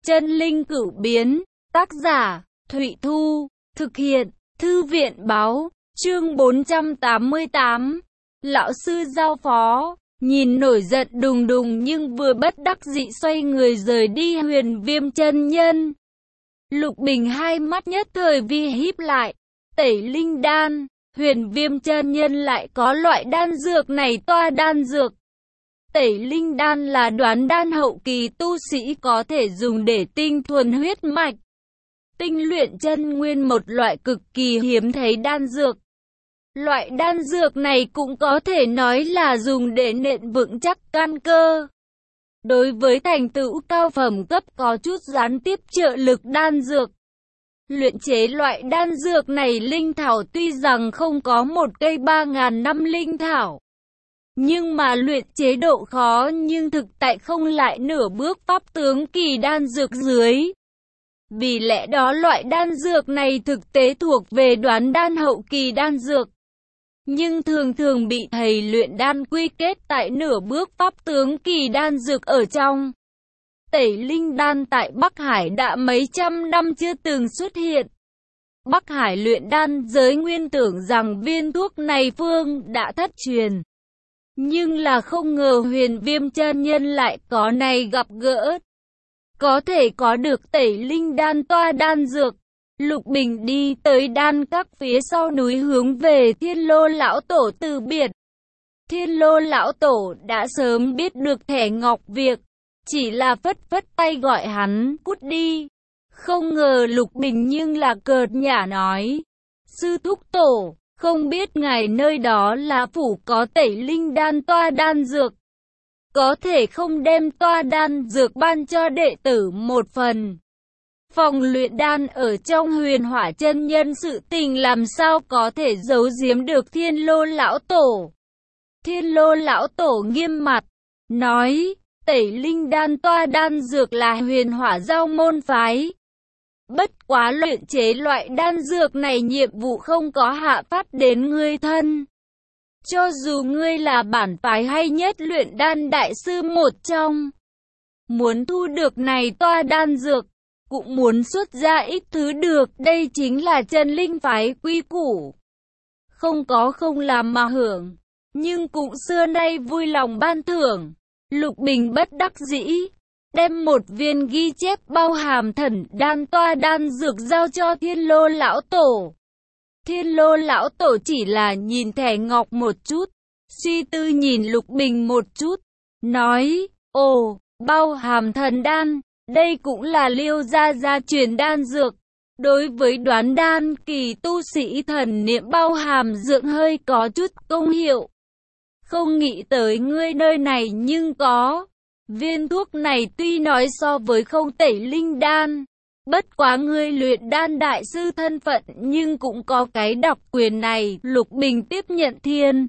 Chân linh cửu biến, tác giả, Thụy Thu, thực hiện, Thư viện báo, chương 488. Lão sư giao phó, nhìn nổi giận đùng đùng nhưng vừa bất đắc dĩ xoay người rời đi Huyền Viêm chân nhân. Lục Bình hai mắt nhất thời vi híp lại, tẩy linh đan, Huyền Viêm chân nhân lại có loại đan dược này toa đan dược. Tẩy linh đan là đoán đan hậu kỳ tu sĩ có thể dùng để tinh thuần huyết mạch, tinh luyện chân nguyên, một loại cực kỳ hiếm thấy đan dược. Loại đan dược này cũng có thể nói là dùng để nện vững chắc căn cơ. Đối với thành tựu cao phẩm cấp có chút gián tiếp trợ lực đan dược. Luyện chế loại đan dược này linh thảo tuy rằng không có một cây 3.000 năm linh thảo, nhưng mà luyện chế độ khó nhưng thực tại không lại nửa bước pháp tướng kỳ đan dược dưới. Vì lẽ đó loại đan dược này thực tế thuộc về đoán đan hậu kỳ đan dược, nhưng thường thường bị thầy luyện đan quy kết tại nửa bước pháp tướng kỳ đan dược ở trong. Tẩy linh đan tại Bắc Hải đã mấy trăm năm chưa từng xuất hiện. Bắc Hải luyện đan giới nguyên tưởng rằng viên thuốc này phương đã thất truyền. Nhưng là không ngờ Huyền Viêm chân nhân lại có này gặp gỡ. Có thể có được tẩy linh đan toa đan dược. Lục Bình đi tới đan các phía sau núi hướng về Thiên Lô lão tổ từ biệt. Thiên Lô lão tổ đã sớm biết được thẻ ngọc việc, chỉ là phất phất tay gọi hắn cút đi. Không ngờ Lục Bình nhưng là cợt nhả nói: sư thúc tổ, không biết ngài nơi đó là phủ có tẩy linh đan toa đan dược, có thể không đem toa đan dược ban cho đệ tử một phần. Phòng luyện đan ở trong Huyền Hỏa chân nhân, sự tình làm sao có thể giấu giếm được Thiên Lô lão tổ. Thiên Lô lão tổ nghiêm mặt nói: tẩy linh đan toa đan dược là Huyền Hỏa giao môn phái. Bất quá luyện chế loại đan dược này nhiệm vụ không có hạ phát đến ngươi thân. Cho dù ngươi là bản phái hay nhất luyện đan đại sư một trong, muốn thu được này toa đan dược, cũng muốn xuất ra ít thứ được. Đây chính là chân linh phái quy củ. Không có không làm mà hưởng, nhưng cũng xưa nay vui lòng ban thưởng. Lục Bình bất đắc dĩ đem một viên ghi chép bao hàm thần đan toa đan dược giao cho Thiên Lô lão tổ. Thiên Lô lão tổ chỉ là nhìn thẻ ngọc một chút, suy tư nhìn Lục Bình một chút, nói: ồ, bao hàm thần đan, đây cũng là Liêu gia truyền đan dược. Đối với đoán đan kỳ tu sĩ, thần niệm bao hàm dược hơi có chút công hiệu. Không nghĩ tới ngươi nơi này nhưng có. Viên thuốc này tuy nói so với không tẩy linh đan, bất quá ngươi luyện đan đại sư thân phận nhưng cũng có cái độc quyền này. Lục Bình tiếp nhận Thiên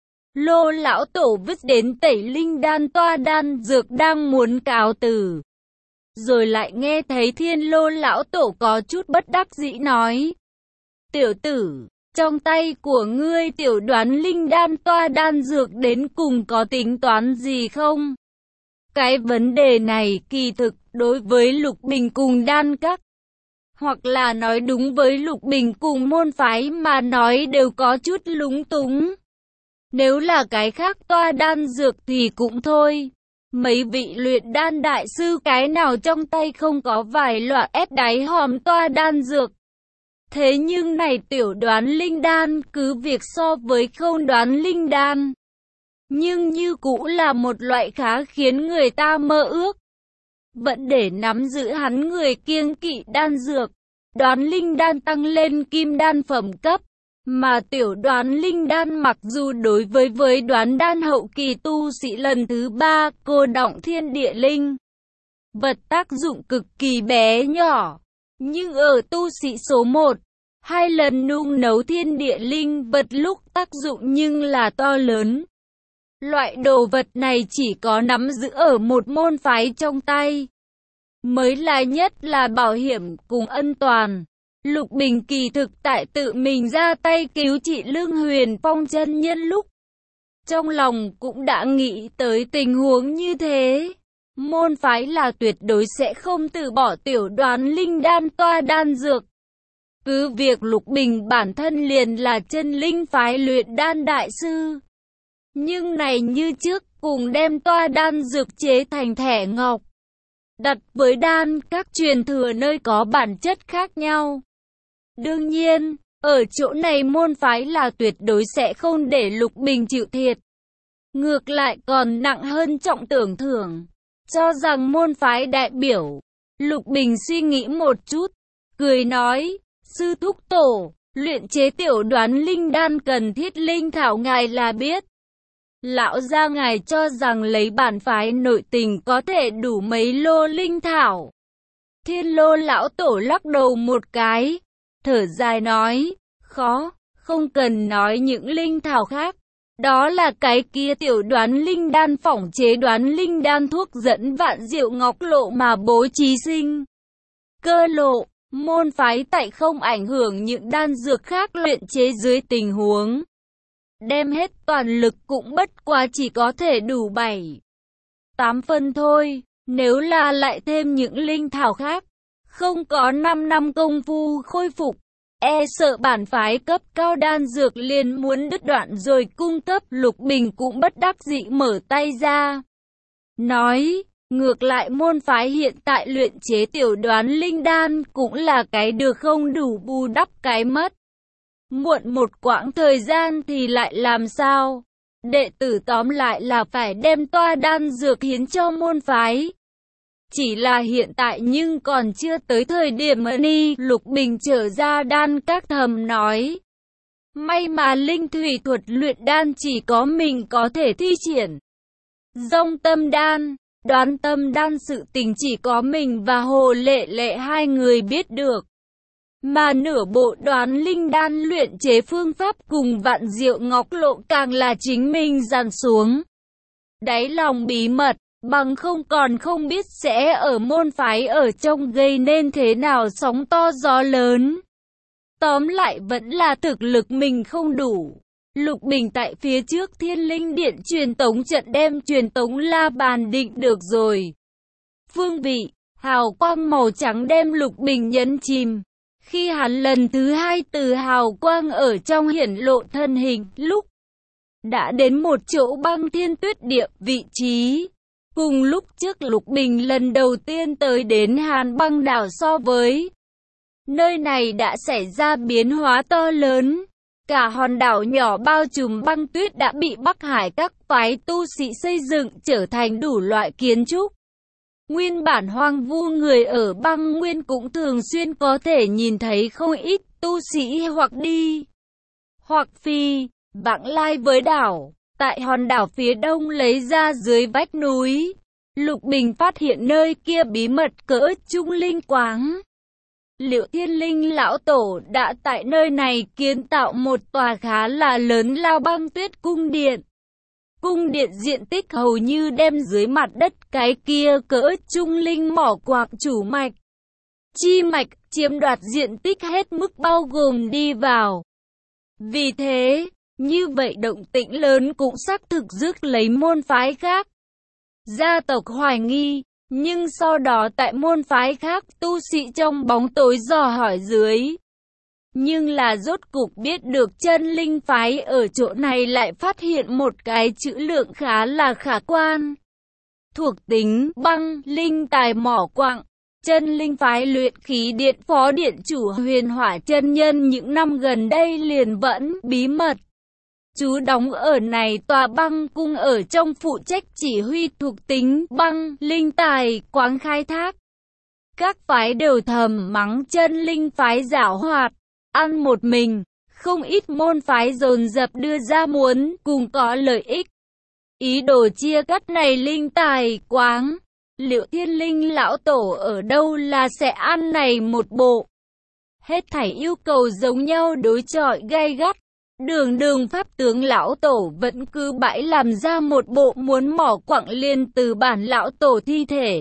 Lô lão tổ vứt đến tẩy linh đan toa đan dược, đang muốn cáo từ, rồi lại nghe thấy Thiên Lô lão tổ có chút bất đắc dĩ nói: tiểu tử, trong tay của ngươi tiểu đoán linh đan toa đan dược đến cùng có tính toán gì không? Cái vấn đề này kỳ thực đối với Lục Bình cùng đan các, hoặc là nói đúng với Lục Bình cùng môn phái mà nói đều có chút lúng túng. Nếu là cái khác toa đan dược thì cũng thôi. Mấy vị luyện đan đại sư cái nào trong tay không có vài loại ép đáy hòm toa đan dược. Thế nhưng này tiểu đoán linh đan, cứ việc so với không đoán linh đan, nhưng như cũng là một loại khá khiến người ta mơ ước. Vẫn để nắm giữ hắn người kiêng kỵ đan dược. Đoán linh đan tăng lên kim đan phẩm cấp, mà tiểu đoán linh đan mặc dù đối với đoán đan hậu kỳ tu sĩ lần thứ 3 cô động thiên địa linh vật tác dụng cực kỳ bé nhỏ, nhưng ở tu sĩ số 1, 2 lần nung nấu thiên địa linh vật lúc tác dụng nhưng là to lớn. Loại đồ vật này chỉ có nắm giữ ở một môn phái trong tay mới là nhất là bảo hiểm cùng ân toàn. Lục Bình kỳ thực tại tự mình ra tay cứu trị Lương Huyền Phong chân nhân lúc, trong lòng cũng đã nghĩ tới tình huống như thế. môn phái là tuyệt đối sẽ không từ bỏ tiểu đoán linh đan toa đan dược. Cứ việc Lục Bình bản thân liền là chân linh phái luyện đan đại sư. Nhưng này như trước, cùng đem toa đan dược chế thành thẻ ngọc. Đặt với đan các truyền thừa nơi có bản chất khác nhau. Đương nhiên, ở chỗ này môn phái là tuyệt đối sẽ không để Lục Bình chịu thiệt. Ngược lại còn nặng hơn trọng tưởng thưởng. Cho rằng môn phái đại biểu. Lục Bình suy nghĩ một chút, cười nói, sư thúc tổ, luyện chế tiểu đoán linh đan cần thiết linh thảo ngài là biết. Lão gia ngài cho rằng lấy bản phái nội tình có thể đủ mấy lô linh thảo. Thiên Lô lão tổ lắc đầu một cái, thở dài nói, khó, không cần nói những linh thảo khác. Đó là cái kia tiểu đoán linh đan phỏng chế đoán linh đan thuốc dẫn vạn diệu ngọc lộ mà bố trí sinh. Cơ lộ, môn phái tại không ảnh hưởng những đan dược khác luyện chế dưới tình huống. Đem hết toàn lực cũng bất quá chỉ có thể đủ 7-8 phân thôi, nếu là lại thêm những linh thảo khác, không có 5 năm công phu khôi phục. E sợ bản phái cấp cao đan dược liền muốn đứt đoạn rồi cung cấp. Lục Bình cũng bất đắc dĩ mở tay ra. Nói, ngược lại môn phái hiện tại luyện chế tiểu đoán linh đan cũng là cái được không đủ bù đắp cái mất. Muộn một quãng thời gian thì lại làm sao? Đệ tử tóm lại là phải đem toa đan dược hiến cho môn phái. Chỉ là hiện tại nhưng còn chưa tới thời điểm ni. Lục Bình trở ra đan các thầm nói. May mà linh thủy thuật luyện đan chỉ có mình có thể thi triển. Dông tâm đan, đoán tâm đan sự tình chỉ có mình và Hồ Lệ Lệ hai người biết được. Mà nửa bộ đoán linh đan luyện chế phương pháp cùng vạn diệu ngọc lộ càng là chính mình dàn xuống. Đáy lòng bí mật. Bằng không còn không biết sẽ ở môn phái ở trong gây nên thế nào sóng to gió lớn. Tóm lại vẫn là thực lực mình không đủ. Lục Bình tại phía trước Thiên Linh Điện truyền tống trận đem truyền tống la bàn định được rồi. Phương vị, hào quang màu trắng đem Lục Bình nhấn chìm. Khi hắn lần thứ hai từ hào quang ở trong hiển lộ thân hình, lúc đã đến một chỗ băng thiên tuyết địa vị trí. Cùng lúc trước Lục Bình lần đầu tiên tới đến Hàn Băng đảo so với nơi này đã xảy ra biến hóa to lớn. Cả hòn đảo nhỏ bao trùm băng tuyết đã bị Bắc Hải các phái tu sĩ xây dựng trở thành đủ loại kiến trúc. Nguyên bản hoang vu người ở băng nguyên cũng thường xuyên có thể nhìn thấy không ít tu sĩ hoặc đi, hoặc phi, vãng lai với đảo. Tại hòn đảo phía đông lấy ra dưới vách núi, Lục Bình phát hiện nơi kia bí mật cỡ trung linh quáng. Liệu Thiên Linh lão tổ đã tại nơi này kiến tạo một tòa khá là lớn lao băng tuyết cung điện. Cung điện diện tích hầu như đem dưới mặt đất cái kia cỡ trung linh mỏ quạng chủ mạch, chi mạch chiếm đoạt diện tích hết mức bao gồm đi vào. Vì thế, như vậy động tĩnh lớn cũng xác thực rước lấy môn phái khác. Gia tộc hoài nghi, nhưng sau đó tại môn phái khác tu sĩ trong bóng tối dò hỏi dưới. Nhưng là rốt cục biết được chân linh phái ở chỗ này lại phát hiện một cái trữ lượng khá là khả quan. Thuộc tính băng, linh tài mỏ quặng. Chân linh phái luyện khí điện phó điện chủ Huyền Hỏa chân nhân những năm gần đây liền vẫn bí mật trú đóng ở này tòa băng cung ở trong phụ trách chỉ huy thuộc tính băng, linh tài, quáng khai thác. Các phái đều thầm mắng chân linh phái giảo hoạt, ăn một mình, không ít môn phái dồn dập đưa ra muốn cùng có lợi ích. Ý đồ chia cắt này linh tài, quáng, liệu Thiên Linh lão tổ ở đâu là sẽ ăn này một bộ. Hết thảy yêu cầu giống nhau đối chọi gay gắt. Đường pháp tướng lão tổ vẫn cứ bãi làm ra một bộ muốn mỏ quặng liền từ bản lão tổ thi thể.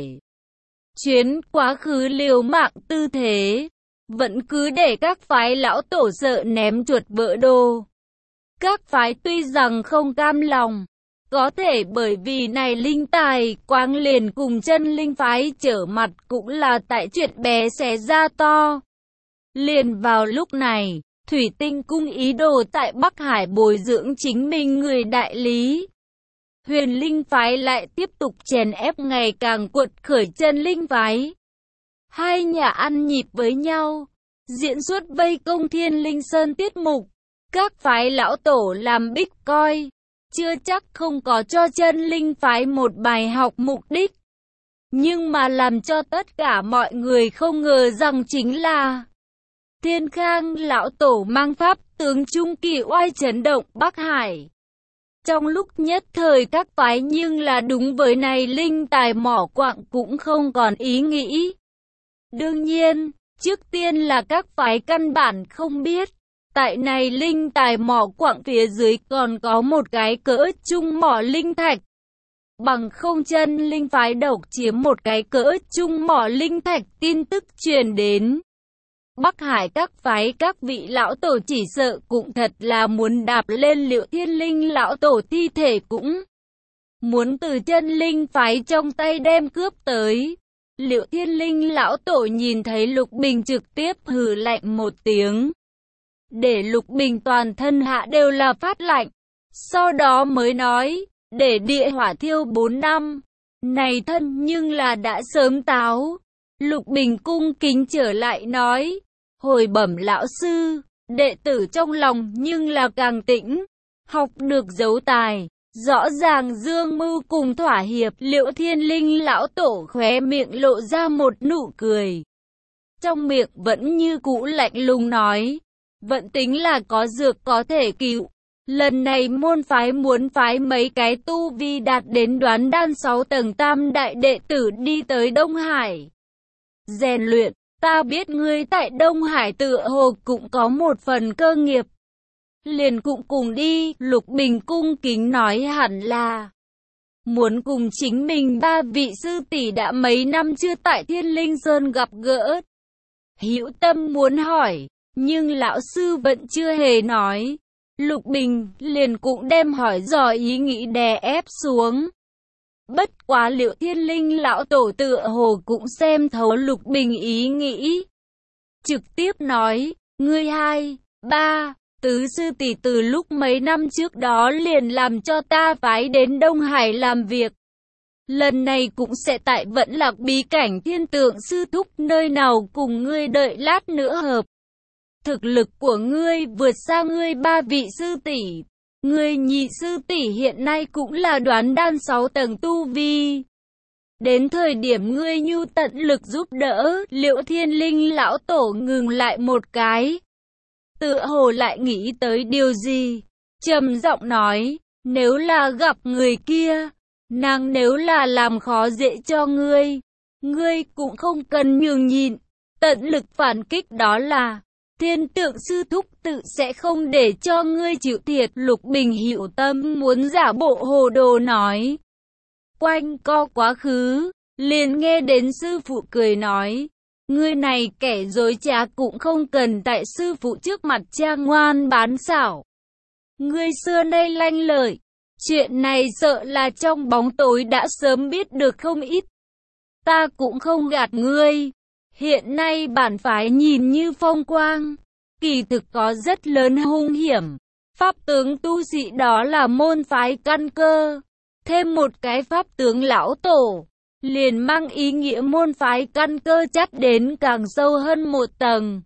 Chuyến quá khứ liều mạng tư thế, vẫn cứ để các phái lão tổ sợ ném chuột vỡ đồ. Các phái tuy rằng không cam lòng, Có thể bởi vì này linh tài quang liền cùng chân linh phái trở mặt cũng là tại chuyện bé xé ra to. Liền vào lúc này, Thủy Tinh cung ý đồ tại Bắc Hải bồi dưỡng chính mình người đại lý. Huyền linh phái lại tiếp tục chèn ép ngày càng cuột khởi chân linh phái. Hai nhà ăn nhịp với nhau, diễn xuất vây công Thiên Linh Sơn tiết mục. Các phái lão tổ làm bích coi, chưa chắc không có cho chân linh phái một bài học mục đích. Nhưng mà làm cho tất cả mọi người không ngờ rằng chính là Thiên Khang lão tổ mang pháp tướng trung kỳ oai chấn động Bắc Hải. Trong lúc nhất thời các phái nhưng là đúng với này linh tài mỏ quặng cũng không còn ý nghĩ. Đương nhiên, trước tiên là các phái căn bản không biết, tại này linh tài mỏ quặng phía dưới còn có một cái cỡ trung mỏ linh thạch. Bằng không chân linh phái độc chiếm một cái cỡ trung mỏ linh thạch tin tức truyền đến. Bắc Hải các phái các vị lão tổ chỉ sợ cũng thật là muốn đạp lên Liệu Thiên Linh lão tổ thi thể cũng muốn từ chân linh phái trong tay đem cướp tới. Liệu Thiên Linh lão tổ nhìn thấy Lục Bình trực tiếp hừ lạnh một tiếng. Để Lục Bình toàn thân hạ đều là phát lạnh. Sau đó mới nói, để địa hỏa thiêu 4 năm. Này thân nhưng là đã sớm táo. Lục Bình cung kính trở lại nói, hồi bẩm lão sư, đệ tử trong lòng nhưng là càng tĩnh, học được giấu tài. Rõ ràng dương mưu cùng thỏa hiệp. Liệu Thiên Linh lão tổ khóe miệng lộ ra một nụ cười. Trong miệng vẫn như cũ lạnh lùng nói, vẫn tính là có dược có thể cứu. Lần này môn phái muốn phái mấy cái tu vi đạt đến đoán đan 6 tầng tam đại đệ tử đi tới Đông Hải rèn luyện. Ta biết ngươi tại Đông Hải tựa hồ cũng có một phần cơ nghiệp. Liền cũng cùng đi. Lục Bình cung kính nói hẳn là muốn cùng chính mình ba vị sư tỷ đã mấy năm chưa tại Thiên Linh Sơn gặp gỡ. Hữu tâm muốn hỏi, nhưng lão sư vẫn chưa hề nói. Lục Bình liền cũng đem hỏi dò ý nghĩ đè ép xuống. Bất quá Liệu Thiên Linh lão tổ tựa hồ cũng xem thấu Lục Bình ý nghĩ. Trực tiếp nói, ngươi 2, 3, tứ sư tỷ từ lúc mấy năm trước đó liền làm cho ta phái đến Đông Hải làm việc. Lần này cũng sẽ tại Vẫn Lạc bí cảnh Thiên Tượng sư thúc nơi nào cùng ngươi đợi lát nữa hợp. Thực lực của ngươi vượt xa ngươi ba vị sư tỷ. Ngươi nhị sư tỷ hiện nay cũng là đoán đan 6 tầng tu vi. Đến thời điểm ngươi nhu tận lực giúp đỡ. Liệu Thiên Linh lão tổ ngừng lại một cái, tựa hồ lại nghĩ tới điều gì, trầm giọng nói, nếu là gặp người kia, nàng nếu là làm khó dễ cho ngươi, ngươi cũng không cần nhường nhịn, tận lực phản kích, đó là Thiên Tượng sư thúc tự sẽ không để cho ngươi chịu thiệt. Lục Bình hiểu tâm muốn giả bộ hồ đồ nói, quanh co quá khứ, liền nghe đến sư phụ cười nói, ngươi này kẻ dối trá cũng không cần tại sư phụ trước mặt trang ngoan bán xảo. Ngươi xưa nay lanh lợi, chuyện này sợ là trong bóng tối đã sớm biết được không ít. Ta cũng không gạt ngươi, hiện nay bản phái nhìn như phong quang, kỳ thực có rất lớn hung hiểm. Pháp tướng tu sĩ đó là môn phái căn cơ, thêm một cái pháp tướng lão tổ, liền mang ý nghĩa môn phái căn cơ chắc đến càng sâu hơn một tầng.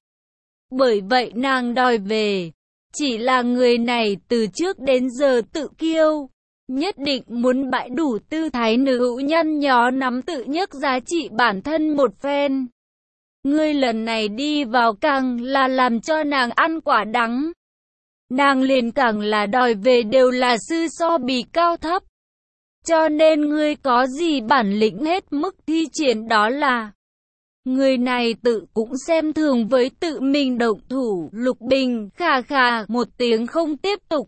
Bởi vậy nàng đòi về, chỉ là người này từ trước đến giờ tự kiêu, nhất định muốn bãi đủ tư thái nữ nhân nhó nắm tự nhấc giá trị bản thân một phen. Ngươi lần này đi vào càng là làm cho nàng ăn quả đắng. Nàng liền càng là đòi về đều là sư so bì cao thấp. Cho nên ngươi có gì bản lĩnh hết mức thi triển, đó là người này tự cũng xem thường với tự mình động thủ. Lục Bình khà khà một tiếng không tiếp tục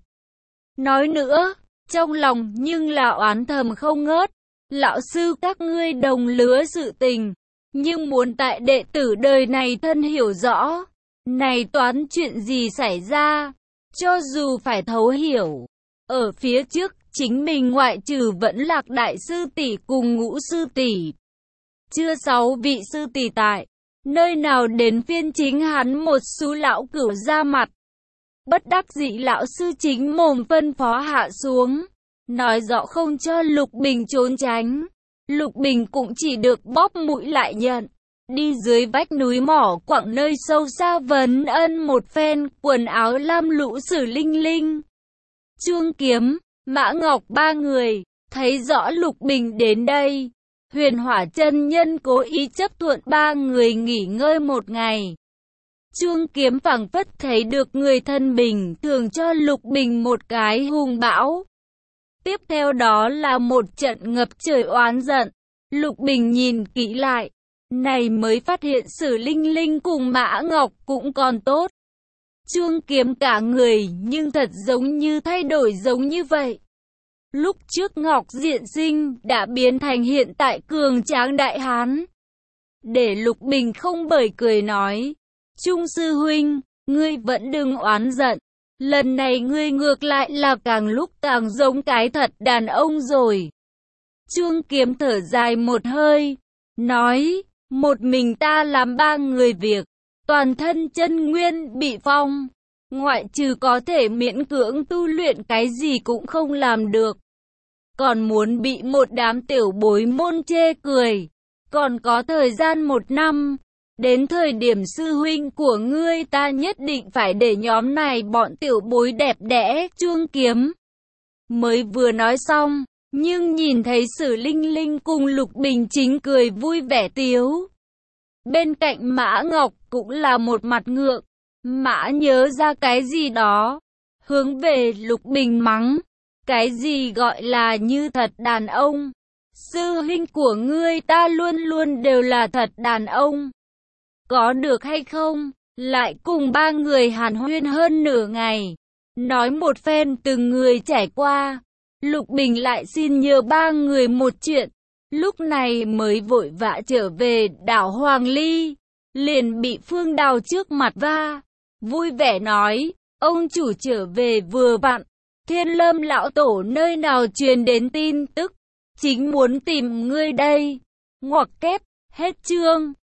nói nữa, trong lòng nhưng là oán thầm không ngớt. Lão sư các ngươi đồng lứa sự tình, nhưng muốn tại đệ tử đời này thân hiểu rõ, này toán chuyện gì xảy ra, cho dù phải thấu hiểu, ở phía trước chính mình ngoại trừ Vẫn Lạc đại sư tỷ cùng Ngũ sư tỷ, chưa 6 vị sư tỷ tại, nơi nào đến phiên chính hắn một số lão cửu ra mặt. Bất đắc dĩ lão sư chính mồm phân phó hạ xuống, nói rõ không cho Lục Bình trốn tránh. Lục Bình cũng chỉ được bóp mũi lại nhận, đi dưới vách núi mỏ quặng nơi sâu xa vấn ân một phen, quần áo lam lũ Sử Linh Linh, Chuông Kiếm, Mã Ngọc ba người, thấy rõ Lục Bình đến đây. Huyền Hỏa chân nhân cố ý chấp thuận ba người nghỉ ngơi một ngày. Chuông Kiếm phảng phất thấy được người thân bình thường cho Lục Bình một cái hùng bão. Tiếp theo đó là một trận ngập trời oán giận. Lục Bình nhìn kỹ lại, này mới phát hiện Sử Linh Linh cùng Mã Ngọc cũng còn tốt. Chuông Kiếm cả người nhưng thật giống như thay đổi giống như vậy. Lúc trước Ngọc Diện Sinh đã biến thành hiện tại cường tráng đại hán. Để Lục Bình không bật cười nói, Trung sư huynh, ngươi vẫn đừng oán giận. Lần này ngươi ngược lại là càng lúc càng giống cái thật đàn ông rồi. Chuông Kiếm thở dài một hơi, nói, một mình ta làm ba người việc, toàn thân chân nguyên bị phong, ngoại trừ có thể miễn cưỡng tu luyện cái gì cũng không làm được. Còn muốn bị một đám tiểu bối môn chê cười, còn có thời gian 1 năm. Đến thời điểm sư huynh của ngươi ta nhất định phải để nhóm này bọn tiểu bối đẹp đẽ. Chuông Kiếm mới vừa nói xong, nhưng nhìn thấy Sử Linh Linh cùng Lục Bình chính cười vui vẻ tiếu. Bên cạnh Mã Ngọc cũng là một mặt ngượng, Mã nhớ ra cái gì đó, hướng về Lục Bình mắng, cái gì gọi là như thật đàn ông, sư huynh của ngươi ta luôn luôn đều là thật đàn ông. Có được hay không? Lại cùng ba người hàn huyên hơn nửa ngày, nói một phen từng người trải qua. Lục Bình lại xin nhờ ba người một chuyện, lúc này mới vội vã trở về đảo Hoàng Ly, liền bị Phương Đào trước mặt va, vui vẻ nói, ông chủ trở về vừa vặn, Thiên Lâm lão tổ nơi nào truyền đến tin tức, chính muốn tìm ngươi đây. Ngoặc kép, hết chương.